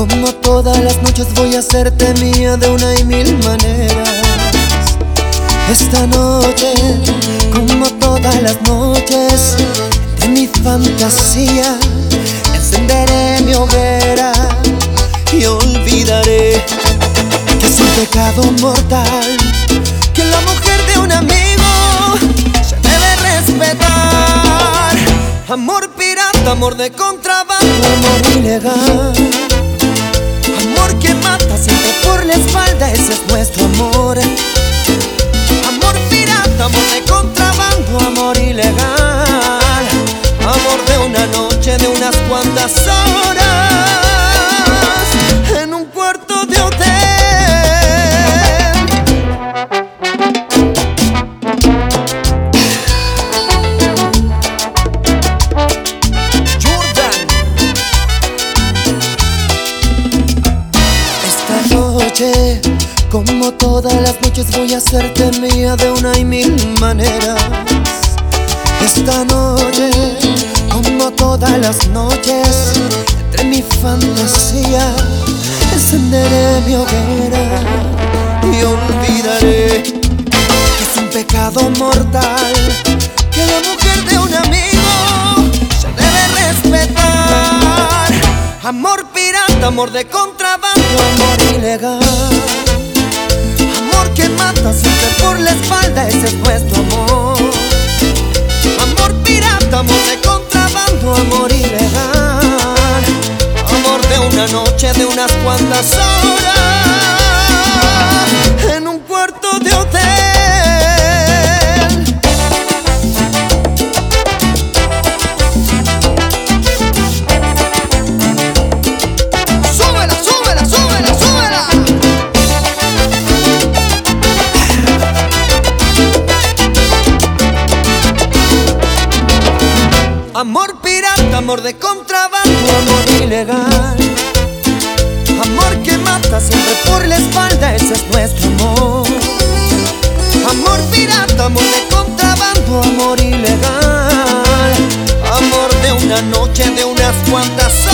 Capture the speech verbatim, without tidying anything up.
Como todas las noches voy a hacerte mía de una y mil maneras. Esta noche, como todas las noches de mi fantasía, encenderé mi hoguera y olvidaré que es un pecado mortal que la mujer de un amigo se debe respetar. Amor pirata, amor de contrabando, amor ilegal, amor que mata siempre por la espalda, ese es nuestro amor. Amor pirata, amor de contrabando, amor ilegal, amor de una noche, de unas cuantas horas en un cuarto de hotel. Jordan. Esta noche, como todas las noches, voy a hacerte mía de una y mil maneras. Esta noche, como todas las noches, entre mi fantasía, encenderé mi hoguera y olvidaré que es un pecado mortal que la mujer de un amigo se debe respetar. Amor pirata, amor de contrabando, amor ilegal, amor que mata siempre por la espalda, ese es nuestro amor. Amor pirata, amor de contrabando, amor ilegal, amor de una noche, de unas cuantas horas en un cuarto de hotel. Súbela, súbela, súbela, súbela. Amor pirata, amor de contrabando, amor ilegal, amor que mata siempre por la espalda, ese es nuestro amor. Amor pirata, amor de contrabando, amor ilegal, amor de una noche, de unas cuantas horas